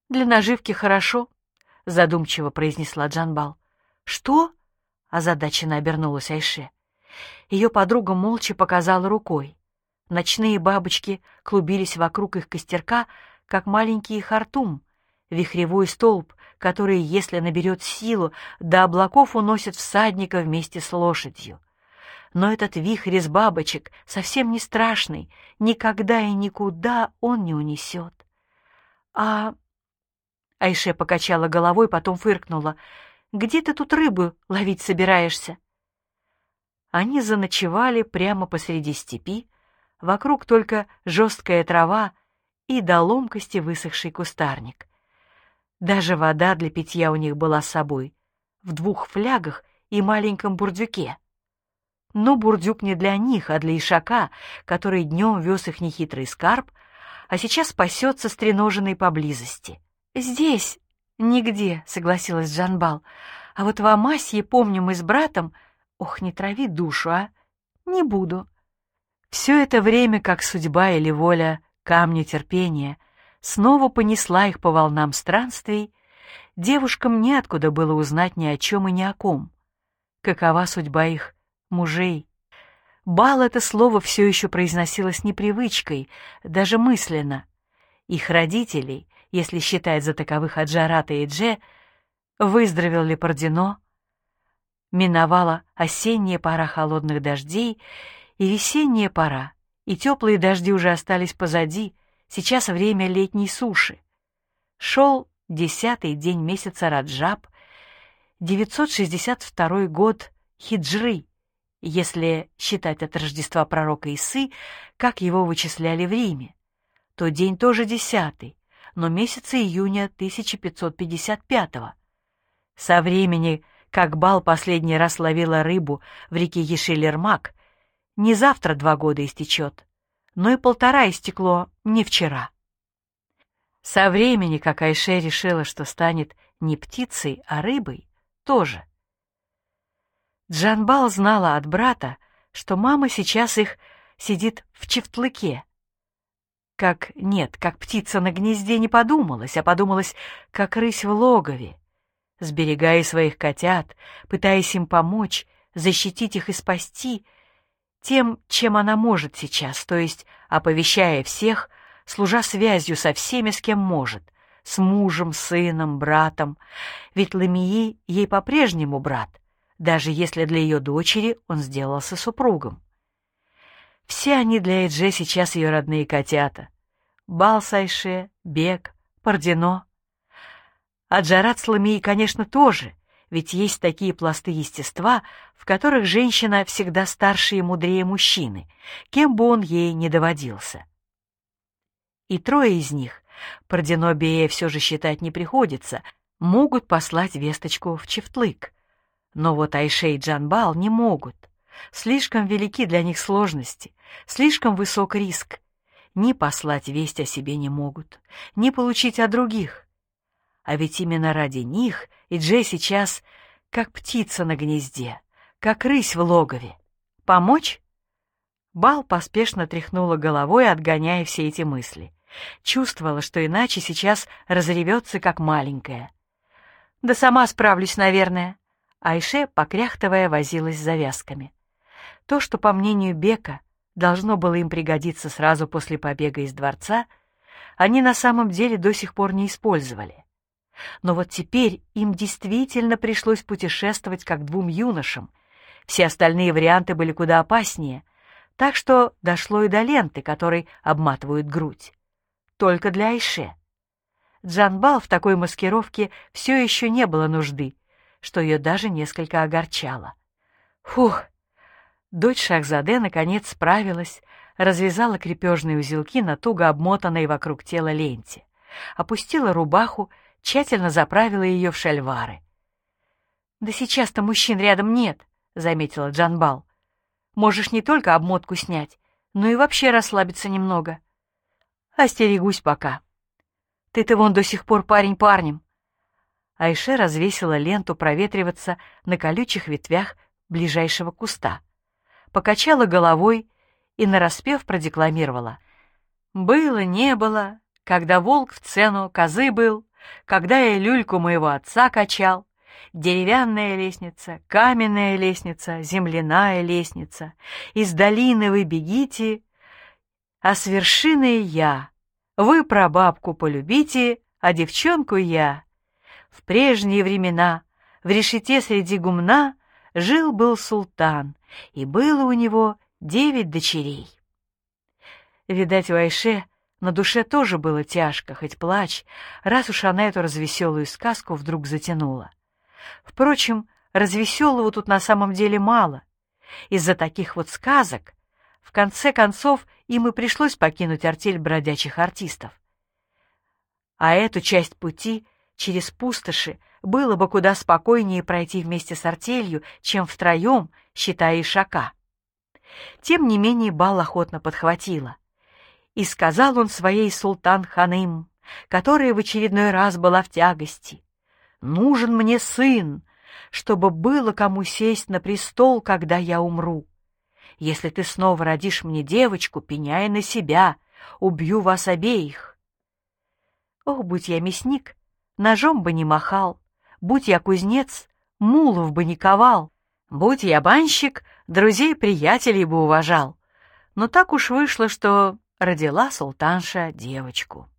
Для наживки хорошо, задумчиво произнесла Джанбал. Что? Озадаченно обернулась Айше. Ее подруга молча показала рукой. Ночные бабочки клубились вокруг их костерка, как маленький хартум, вихревой столб, который, если наберет силу, до облаков уносит всадника вместе с лошадью. Но этот вихрь из бабочек совсем не страшный, никогда и никуда он не унесет. Айше покачала головой, потом фыркнула. «Где ты тут рыбу ловить собираешься?» Они заночевали прямо посреди степи, вокруг только жесткая трава и до ломкости высохший кустарник. Даже вода для питья у них была с собой, в 2 флягах и маленьком бурдюке. Но бурдюк не для них, а для Ишака, который днем вез их нехитрый скарб, а сейчас пасется стреноженный поблизости. «Здесь нигде», — согласилась Джанбал. «А вот в Амасье, помню, мы с братом...» «Ох, не трави душу, а! Не буду». Все это время, как судьба или воля камня терпения, снова понесла их по волнам странствий, девушкам неоткуда было узнать ни о чем и ни о ком. Какова судьба их мужей? Бал — это слово все еще произносилось непривычкой, даже мысленно. Их родителей, если считать за таковых Аджарата и Дже, выздоровели Пардино, миновала осенняя пора холодных дождей и весенняя пора, и теплые дожди уже остались позади, сейчас время летней суши. Шел 10-й день месяца Раджаб, 962 год хиджры, если считать от Рождества пророка Исы, как его вычисляли в Риме, то день тоже 10-й, но месяца июня 1555-го. Со времени, как Бал последний раз ловила рыбу в реке Ешель-Эрмак, не завтра 2 года истечет, но и 1,5 истекло не вчера. Со времени, как Айше решила, что станет не птицей, а рыбой, тоже. Джанбал знала от брата, что мама сейчас их сидит в чифтлыке. Как птица на гнезде не подумалось, а подумалось, как рысь в логове, сберегая своих котят, пытаясь им помочь, защитить их и спасти тем, чем она может сейчас, то есть оповещая всех, служа связью со всеми, с кем может, с мужем, сыном, братом, ведь Ламии ей по-прежнему брат, даже если для ее дочери он сделался супругом. Все они для Эдже сейчас ее родные котята. Бал с Айше, Бек, Пардино. А Джарат с Ламией, конечно, тоже, ведь есть такие пласты естества, в которых женщина всегда старше и мудрее мужчины, кем бы он ей ни доводился. И 3 из них, Пардино Бее все же считать не приходится, могут послать весточку в Чифтлык. Но вот Айше и Джанбал не могут. Слишком велики для них сложности, слишком высок риск. Ни послать весть о себе не могут, ни получить о других. А ведь именно ради них Идже сейчас как птица на гнезде, как рысь в логове. Помочь? Бал поспешно тряхнула головой, отгоняя все эти мысли. Чувствовала, что иначе сейчас разревется, как маленькая. «Да сама справлюсь, наверное». Айше, покряхтывая, возилась с завязками. То, что, по мнению Бека, должно было им пригодиться сразу после побега из дворца, они на самом деле до сих пор не использовали. Но вот теперь им действительно пришлось путешествовать как 2 юношам. Все остальные варианты были куда опаснее, так что дошло и до ленты, которой обматывают грудь. Только для Айше. Джанбал в такой маскировке все еще не было нужды, что ее даже несколько огорчало. Фух! Дочь Шахзаде наконец справилась, развязала крепежные узелки на туго обмотанной вокруг тела ленте, опустила рубаху, тщательно заправила ее в шальвары. «Да сейчас-то мужчин рядом нет», — заметила Джанбал. «Можешь не только обмотку снять, но и вообще расслабиться немного». «Остерегусь пока. Ты-то вон до сих пор парень парнем». Айше развесила ленту проветриваться на колючих ветвях ближайшего куста, покачала головой и нараспев продекламировала. «Было, не было, когда волк в цену козы был, когда я люльку моего отца качал. Деревянная лестница, каменная лестница, земляная лестница. Из долины вы бегите, а с вершины я. Вы прабабку полюбите, а девчонку я. В прежние времена в решете среди гумна жил-был султан, и было у него 9 дочерей. Видать, у Айше на душе тоже было тяжко, хоть плачь, раз уж она эту развеселую сказку вдруг затянула. Впрочем, развеселого тут на самом деле мало. Из-за таких вот сказок, в конце концов, им и пришлось покинуть артель бродячих артистов. А эту часть пути через пустоши было бы куда спокойнее пройти вместе с артелью, чем втроем, считая Ишака. Тем не менее Бал охотно подхватила. И сказал он своей султан-ханым, которая в очередной раз была в тягости: «Нужен мне сын, чтобы было кому сесть на престол, когда я умру. Если ты снова родишь мне девочку, пеняй на себя, убью вас обеих». Ох, будь я мясник, ножом бы не махал, будь я кузнец, мулов бы не ковал, будь я банщик, друзей-приятелей бы уважал. Но так уж вышло, что родила султанша девочку.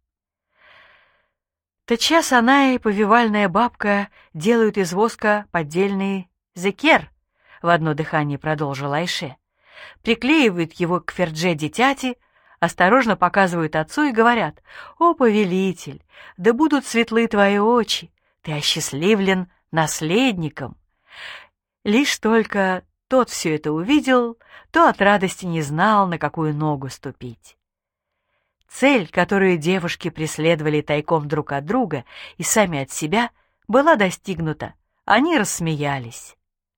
Тотчас она и повивальная бабка делают из воска поддельный зекер, в одно дыхание продолжила Айше. Приклеивают его к фердже дитяти, осторожно показывают отцу и говорят: «О, повелитель, да будут светлы твои очи, ты осчастливлен наследником». Лишь только тот все это увидел, то от радости не знал, на какую ногу ступить. Цель, которую девушки преследовали тайком друг от друга и сами от себя, была достигнута. Они рассмеялись.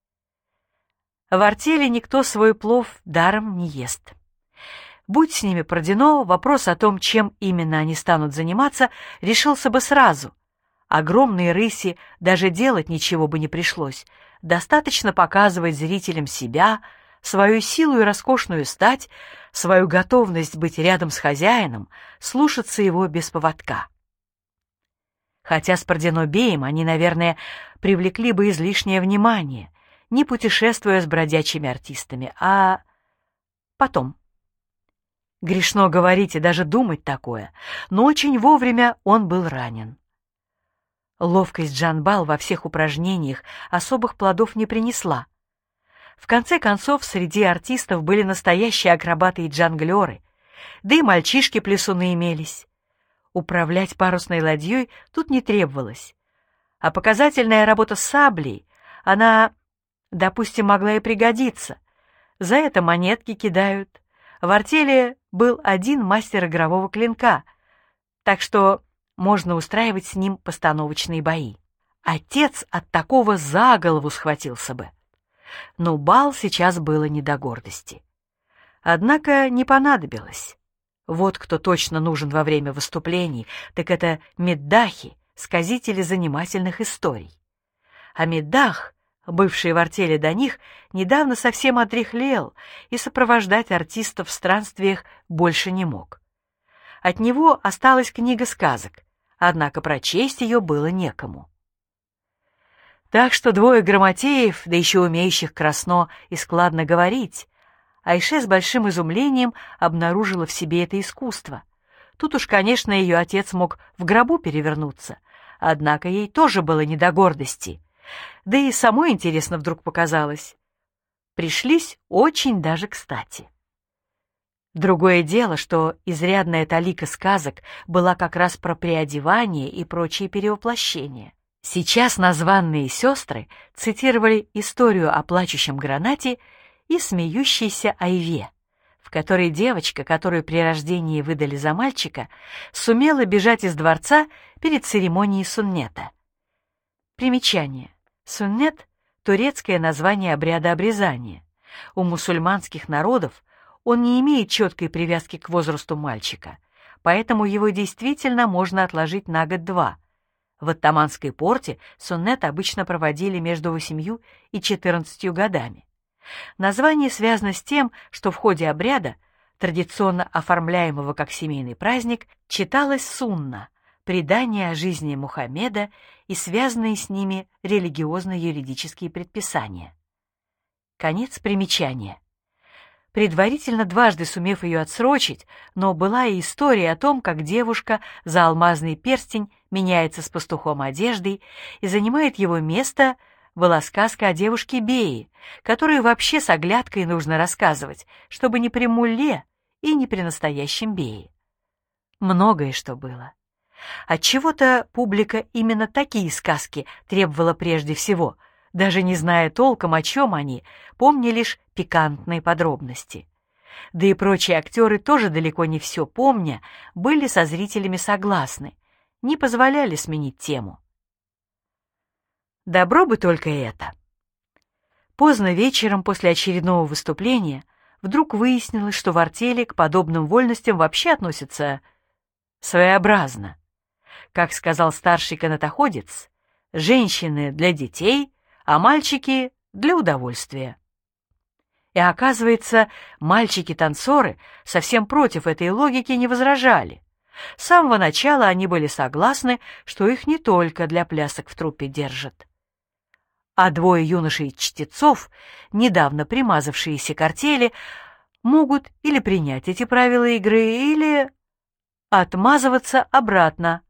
В артели никто свой плов даром не ест. Будь с ними Продино, вопрос о том, чем именно они станут заниматься, решился бы сразу. Огромные рыси даже делать ничего бы не пришлось. Достаточно показывать зрителям себя, свою силу и роскошную стать, свою готовность быть рядом с хозяином, слушаться его без поводка. Хотя с Продино-беем они, наверное, привлекли бы излишнее внимание, не путешествуя с бродячими артистами, а потом. Грешно говорить и даже думать такое, но очень вовремя он был ранен. Ловкость Джанбал во всех упражнениях особых плодов не принесла. В конце концов, среди артистов были настоящие акробаты и джонглеры, да и мальчишки-плясуны имелись. Управлять парусной ладьей тут не требовалось. А показательная работа с саблей, она, допустим, могла и пригодиться. За это монетки кидают. В артели был один мастер игрового клинка, так что можно устраивать с ним постановочные бои. Отец от такого за голову схватился бы. Но Бал сейчас было не до гордости. Однако не понадобилось. Вот кто точно нужен во время выступлений, так это меддахи, сказители занимательных историй. А меддах, бывший в артели до них, недавно совсем отряхлел и сопровождать артистов в странствиях больше не мог. От него осталась книга сказок, однако прочесть ее было некому. Так что двое грамотеев, да еще умеющих красно и складно говорить, Айше с большим изумлением обнаружила в себе это искусство. Тут уж, конечно, ее отец мог в гробу перевернуться, однако ей тоже было не до гордости. Да и самой интересно вдруг показалось. Пришлись очень даже кстати. Другое дело, что изрядная талика сказок была как раз про приодевание и прочие перевоплощения. Сейчас названные сестры цитировали историю о плачущем гранате и смеющейся Айве, в которой девочка, которую при рождении выдали за мальчика, сумела бежать из дворца перед церемонией суннета. Примечание. Суннет — турецкое название обряда обрезания. У мусульманских народов он не имеет четкой привязки к возрасту мальчика, поэтому его действительно можно отложить на год-два. В оттаманской порте суннет обычно проводили между 8 и 14 годами. Название связано с тем, что в ходе обряда, традиционно оформляемого как семейный праздник, читалась сунна, предания о жизни Мухаммеда и связанные с ними религиозно-юридические предписания. Конец примечания. Предварительно дважды сумев ее отсрочить, но была и история о том, как девушка за алмазный перстень меняется с пастухом одеждой и занимает его место. Была сказка о девушке Бее, которую вообще с оглядкой нужно рассказывать, чтобы не при мулле и не при настоящем Бее. Многое что было. Отчего-то публика именно такие сказки требовала прежде всего, даже не зная толком, о чем они, помня лишь пикантные подробности. Да и прочие актеры, тоже далеко не все помня, были со зрителями согласны, не позволяли сменить тему. Добро бы только это. Поздно вечером после очередного выступления вдруг выяснилось, что в артели к подобным вольностям вообще относятся своеобразно. Как сказал старший канатоходец, женщины для детей, а мальчики для удовольствия. И оказывается, мальчики-танцоры совсем против этой логики не возражали. С самого начала они были согласны, что их не только для плясок в труппе держат. А двое юношей-чтецов, недавно примазавшиеся к артели, могут или принять эти правила игры, или отмазываться обратно.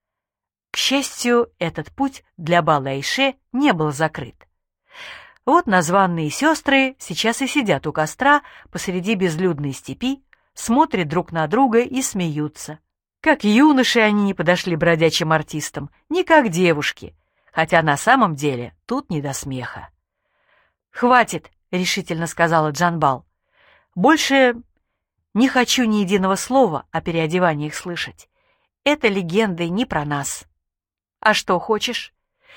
К счастью, этот путь для бала Айше не был закрыт. Вот названные сестры сейчас и сидят у костра посреди безлюдной степи, смотрят друг на друга и смеются. Как юноши они не подошли бродячим артистам, ни как девушки, хотя на самом деле тут не до смеха. «Хватит», — решительно сказала Джанбал. «Больше не хочу ни единого слова о переодеваниях слышать. Это легенды не про нас. А что хочешь?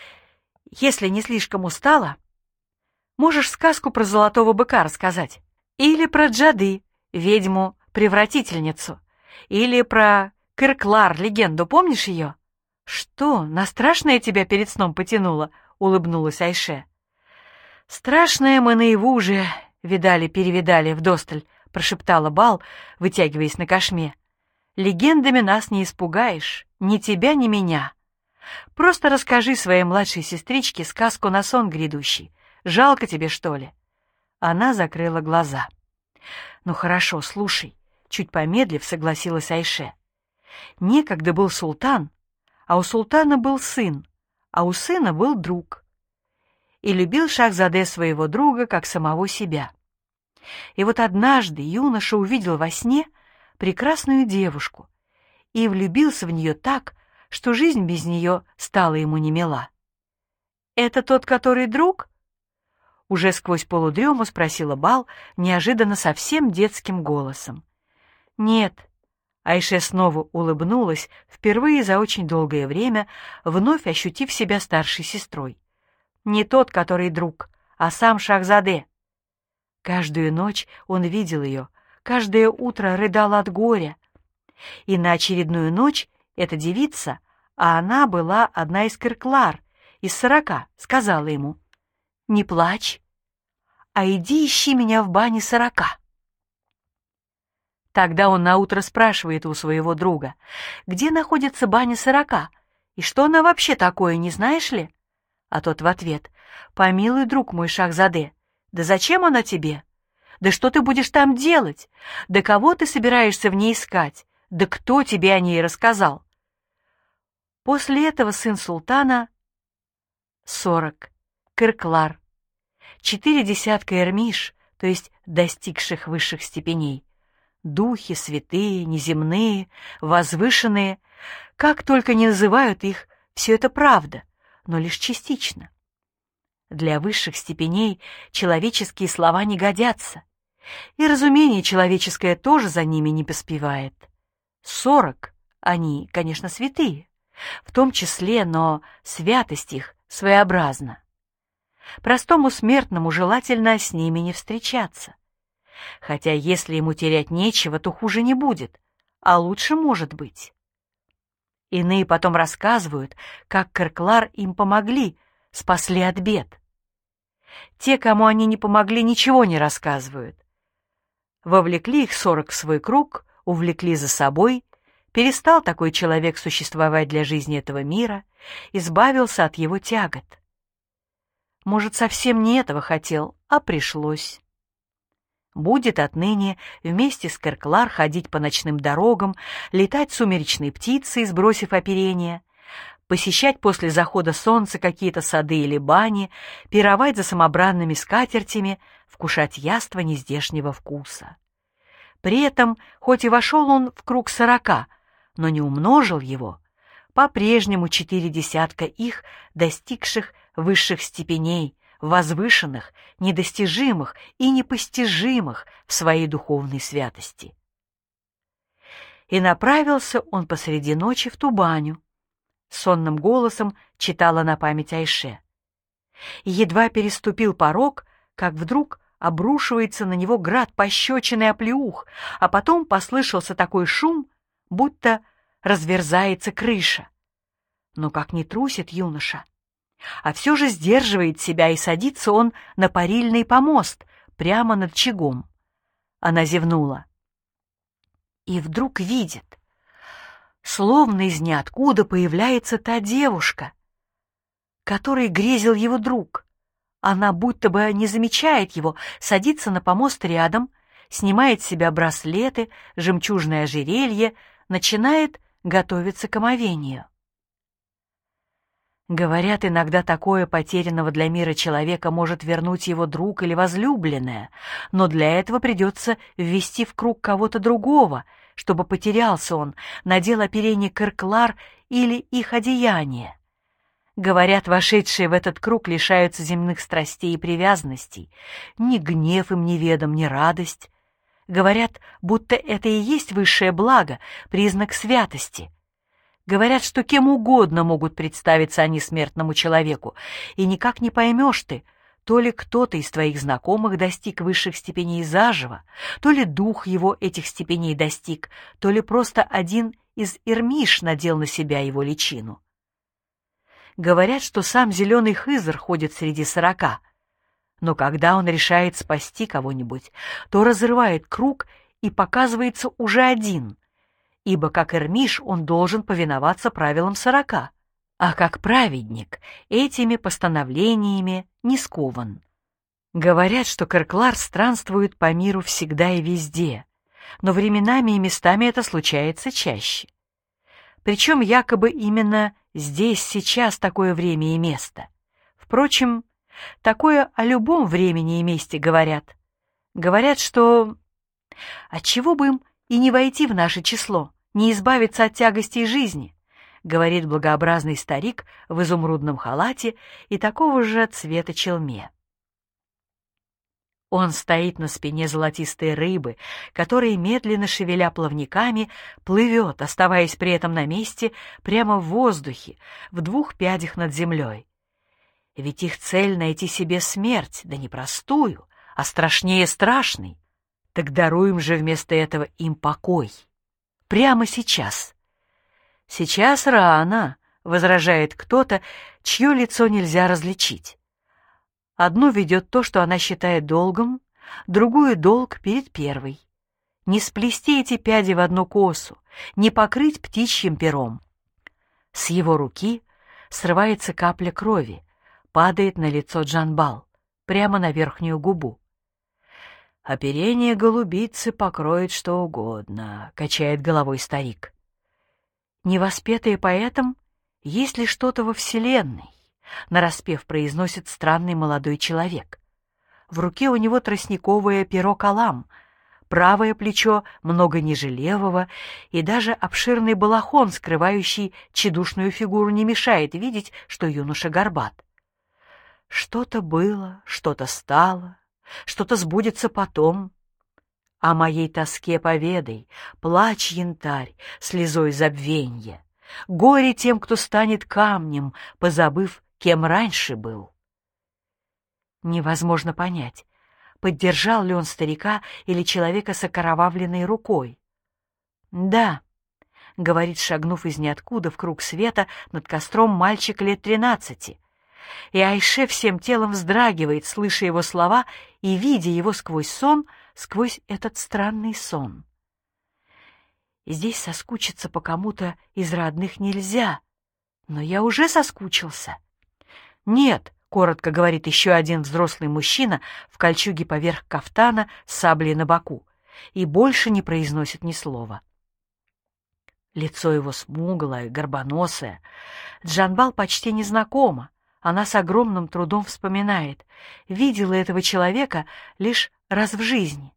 Если не слишком устала, можешь сказку про золотого быка рассказать. Или про Джады, ведьму-превратительницу. Или про Кырклар, легенду, помнишь ее?» «Что, на страшное тебя перед сном потянуло?» — улыбнулась Айше. «Страшное мы наяву уже видали-перевидали вдосталь», — прошептала Бал, вытягиваясь на кошме. «Легендами нас не испугаешь, ни тебя, ни меня. Просто расскажи своей младшей сестричке сказку на сон грядущий. Жалко тебе, что ли?» Она закрыла глаза. «Ну хорошо, слушай», — чуть помедлив согласилась Айше. «Некогда был султан, а у султана был сын, а у сына был друг. И любил Шахзаде своего друга, как самого себя. И вот однажды юноша увидел во сне прекрасную девушку и влюбился в нее так, что жизнь без нее стала ему немила. «Это тот, который друг?» Уже сквозь полудрему спросила Бал, неожиданно совсем детским голосом. «Нет». Айше снова улыбнулась, впервые за очень долгое время, вновь ощутив себя старшей сестрой. «Не тот, который друг, а сам Шахзаде». Каждую ночь он видел ее, каждое утро рыдал от горя. И на очередную ночь эта девица, а она была одна из Кырклар, из 40, сказала ему: «Не плачь, а иди ищи меня в бане 40». Тогда он наутро спрашивает у своего друга, где находится баня 40, и что она вообще такое, не знаешь ли? А тот в ответ: «Помилуй, друг мой Шахзаде, да зачем она тебе? Да что ты будешь там делать? Да кого ты собираешься в ней искать? Да кто тебе о ней рассказал?» После этого сын султана 40, Кырклар, 40 эрмиш, то есть достигших высших степеней, духи, святые, неземные, возвышенные, как только не называют их, все это правда, но лишь частично. Для высших степеней человеческие слова не годятся, и разумение человеческое тоже за ними не поспевает. 40, они, конечно, святые, в том числе, но святость их своеобразна. Простому смертному желательно с ними не встречаться. Хотя если ему терять нечего, то хуже не будет, а лучше может быть. Иные потом рассказывают, как Кырклар им помогли, спасли от бед. Те, кому они не помогли, ничего не рассказывают. Вовлекли их 40 в свой круг, увлекли за собой, Перестал такой человек существовать для жизни этого мира, избавился от его тягот. Может, совсем не этого хотел, а пришлось. Будет отныне вместе с Керклар ходить по ночным дорогам, летать сумеречной птицей, сбросив оперение, посещать после захода солнца какие-то сады или бани, пировать за самобранными скатертями, вкушать яства нездешнего вкуса. При этом, хоть и вошел он в круг 40, но не умножил его, по-прежнему 40 их, достигших высших степеней, возвышенных, недостижимых и непостижимых в своей духовной святости. И направился он посреди ночи в ту баню. Сонным голосом читала на память Айше. И едва переступил порог, как вдруг обрушивается на него град пощечин и оплеух, а потом послышался такой шум, будто разверзается крыша. Но как не трусит юноша, а все же сдерживает себя, и садится он на парильный помост прямо над очагом. Она зевнула. И вдруг видит, словно из ниоткуда появляется та девушка, которой грезил его друг. Она будто бы не замечает его, садится на помост рядом, снимает с себя браслеты, жемчужное ожерелье, начинает готовиться к омовению. Говорят, иногда такое потерянного для мира человека может вернуть его друг или возлюбленная, но для этого придется ввести в круг кого-то другого, чтобы потерялся он, надел оперение Керклар или их одеяние. Говорят, вошедшие в этот круг лишаются земных страстей и привязанностей. Ни гнев им неведом, ни радость. Говорят, будто это и есть высшее благо, признак святости. Говорят, что кем угодно могут представиться они смертному человеку, и никак не поймешь ты, то ли кто-то из твоих знакомых достиг высших степеней заживо, то ли дух его этих степеней достиг, то ли просто один из Ирмиш надел на себя его личину. Говорят, что сам зеленый Хызр ходит среди 40, но когда он решает спасти кого-нибудь, то разрывает круг и показывается уже один, ибо как Ирмиш он должен повиноваться правилам 40, а как праведник этими постановлениями не скован. Говорят, что Керклар странствует по миру всегда и везде, но временами и местами это случается чаще. Причем якобы именно здесь сейчас такое время и место. Впрочем, такое о любом времени и месте говорят. Говорят, что отчего бы им и не войти в наше число, не избавиться от тягостей жизни, говорит благообразный старик в изумрудном халате и такого же цвета челме. Он стоит на спине золотистой рыбы, которая, медленно шевеля плавниками, плывет, оставаясь при этом на месте, прямо в воздухе, в 2 пядях над землей. Ведь их цель — найти себе смерть, да не простую, а страшнее страшной. Так даруем же вместо этого им покой. Прямо сейчас. Сейчас рано, — возражает кто-то, чье лицо нельзя различить. Одну ведет то, что она считает долгом, другую — долг перед первой. Не сплести эти пяди в одну косу, не покрыть птичьим пером. С его руки срывается капля крови, падает на лицо Джанбал, прямо на верхнюю губу. «Оперение голубицы покроет что угодно», — качает головой старик. «Невоспетые поэтом, есть ли что-то во вселенной?» — нараспев произносит странный молодой человек. В руке у него тростниковое перо калам, правое плечо много ниже левого, и даже обширный балахон, скрывающий тщедушную фигуру, не мешает видеть, что юноша горбат. Что-то было, что-то стало, что-то сбудется потом. О моей тоске поведай, плачь, янтарь, слезой забвенья. Горе тем, кто станет камнем, позабыв, кем раньше был. Невозможно понять, поддержал ли он старика или человека с окровавленной рукой. «Да», — говорит, шагнув из ниоткуда в круг света над костром мальчик лет 13, и Айше всем телом вздрагивает, слыша его слова и видя его сквозь сон, сквозь этот странный сон. Здесь соскучиться по кому-то из родных нельзя, но я уже соскучился. «Нет», — коротко говорит еще один взрослый мужчина в кольчуге поверх кафтана с саблей на боку, и больше не произносит ни слова. Лицо его смуглое, горбоносое. Джанбал почти незнакома. Она с огромным трудом вспоминает. Видела этого человека лишь раз в жизни.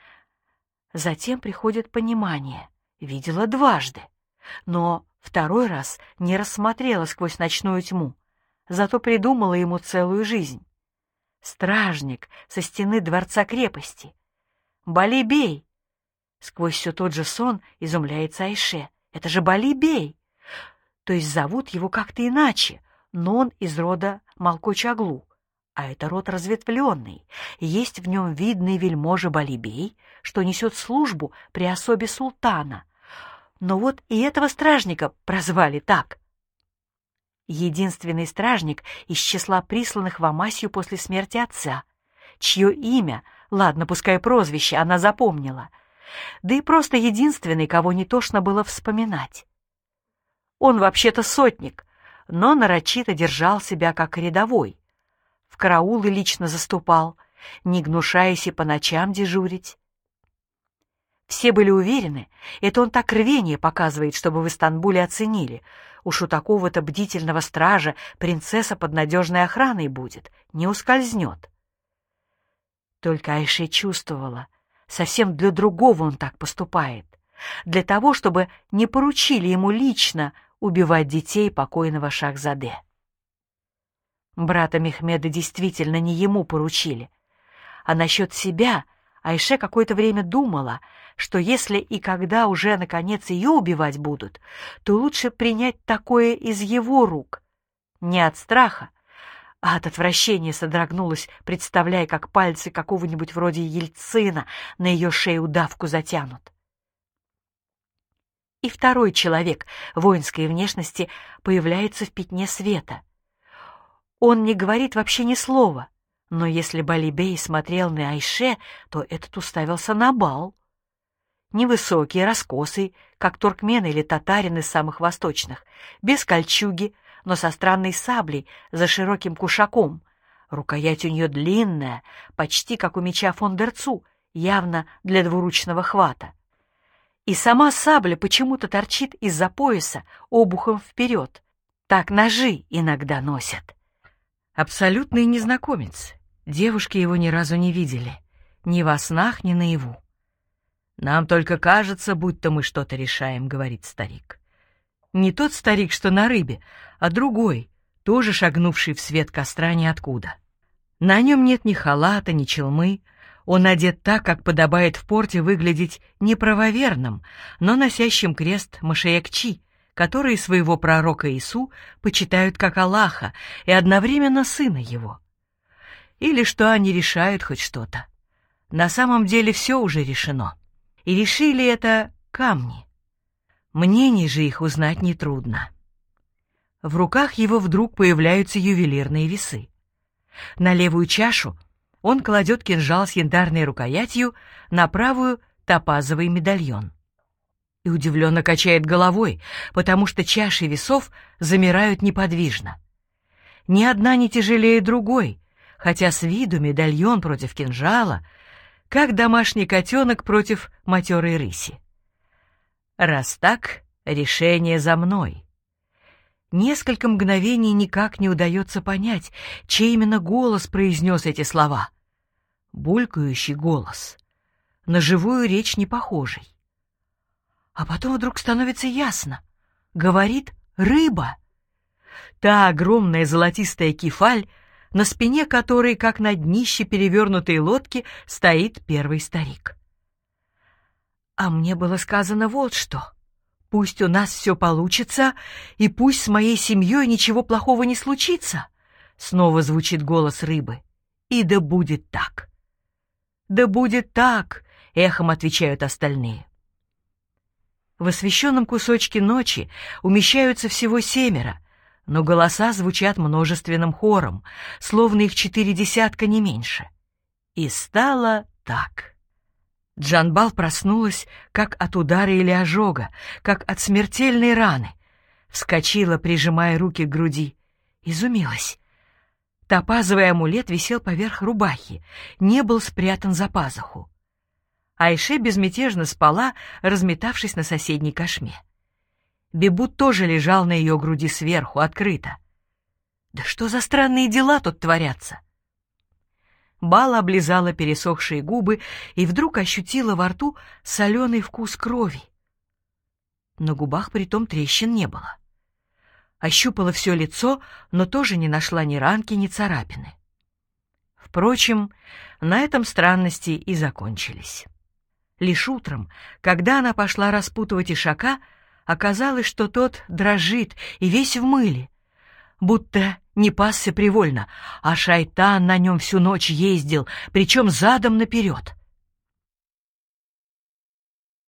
Затем приходит понимание. Видела дважды. Но второй раз не рассмотрела сквозь ночную тьму. Зато придумала ему целую жизнь. Стражник со стены дворца-крепости. Бали-бей! Сквозь все тот же сон изумляется Айше. Это же Бали-бей! То есть зовут его как-то иначе, но он из рода Малкоч-Аглу, а это род разветвленный. Есть в нем видный вельможа Бали-бей, что несет службу при особе султана. Но вот и этого стражника прозвали так. Единственный стражник из числа присланных в Амасию после смерти отца, чье имя, ладно, пускай прозвище, она запомнила, да и просто единственный, кого не тошно было вспоминать. Он вообще-то сотник, но нарочито держал себя как рядовой. В караулы лично заступал, не гнушаясь и по ночам дежурить. Все были уверены, это он так рвение показывает, чтобы в Истанбуле оценили. Уж у такого-то бдительного стража принцесса под надежной охраной будет, не ускользнет. Только Айше чувствовала, совсем для другого он так поступает. Для того, чтобы не поручили ему лично убивать детей покойного Шахзаде. Брата Мехмеда действительно не ему поручили. А насчет себя Айше какое-то время думала, что если и когда уже, наконец, ее убивать будут, то лучше принять такое из его рук. Не от страха, а от отвращения содрогнулась, представляя, как пальцы какого-нибудь вроде Ельцина на ее шею давку затянут. И второй человек воинской внешности появляется в пятне света. Он не говорит вообще ни слова, но если Бали-бей смотрел на Айше, то этот уставился на бал. Невысокий, раскосый, как туркмен или татарин из самых восточных, без кольчуги, но со странной саблей за широким кушаком. Рукоять у нее длинная, почти как у меча фон дер Цу, явно для двуручного хвата. И сама сабля почему-то торчит из-за пояса обухом вперед. Так ножи иногда носят. Абсолютный незнакомец. Девушки его ни разу не видели. Ни во снах, ни наяву. «Нам только кажется, будто мы что-то решаем», — говорит старик. Не тот старик, что на рыбе, а другой, тоже шагнувший в свет костра ниоткуда. На нем нет ни халата, ни челмы. Он одет так, как подобает в порте выглядеть не правоверным, но носящим крест Машаякчи, которые своего пророка Иису почитают как Аллаха и одновременно сына его. Или что они решают хоть что-то. На самом деле все уже решено. И решили это камни. Мнений же их узнать нетрудно. В руках его вдруг появляются ювелирные весы. На левую чашу он кладет кинжал с янтарной рукоятью, на правую — топазовый медальон. И удивленно качает головой, потому что чаши весов замирают неподвижно. Ни одна не тяжелее другой, хотя с виду медальон против кинжала, как домашний котенок против матерой рыси. Раз так, решение за мной. Несколько мгновений никак не удается понять, чей именно голос произнес эти слова. Булькающий голос, на живую речь не похожий. А потом вдруг становится ясно. Говорит рыба. Та огромная золотистая кефаль, на спине которой, как на днище перевернутой лодки, стоит первый старик. А мне было сказано вот что. Пусть у нас все получится, и пусть с моей семьей ничего плохого не случится. Снова звучит голос рыбы. И да будет так. Да будет так, эхом отвечают остальные. В освещенном кусочке ночи умещаются всего 7, но голоса звучат множественным хором, словно их 4 десятка, не меньше. И стало так. Джанбал проснулась, как от удара или ожога, как от смертельной раны. Вскочила, прижимая руки к груди. Изумилась. Топазовый амулет висел поверх рубахи, не был спрятан за пазуху. Айше безмятежно спала, разметавшись на соседней кошме. Бибут тоже лежал на ее груди сверху, открыто. Да что за странные дела тут творятся? Бала облизала пересохшие губы и вдруг ощутила во рту соленый вкус крови. На губах притом трещин не было. Ощупала все лицо, но тоже не нашла ни ранки, ни царапины. Впрочем, на этом странности и закончились. Лишь утром, когда она пошла распутывать ишака, оказалось, что тот дрожит и весь в мыле, будто не пасся привольно, а шайтан на нем всю ночь ездил, причем задом наперед.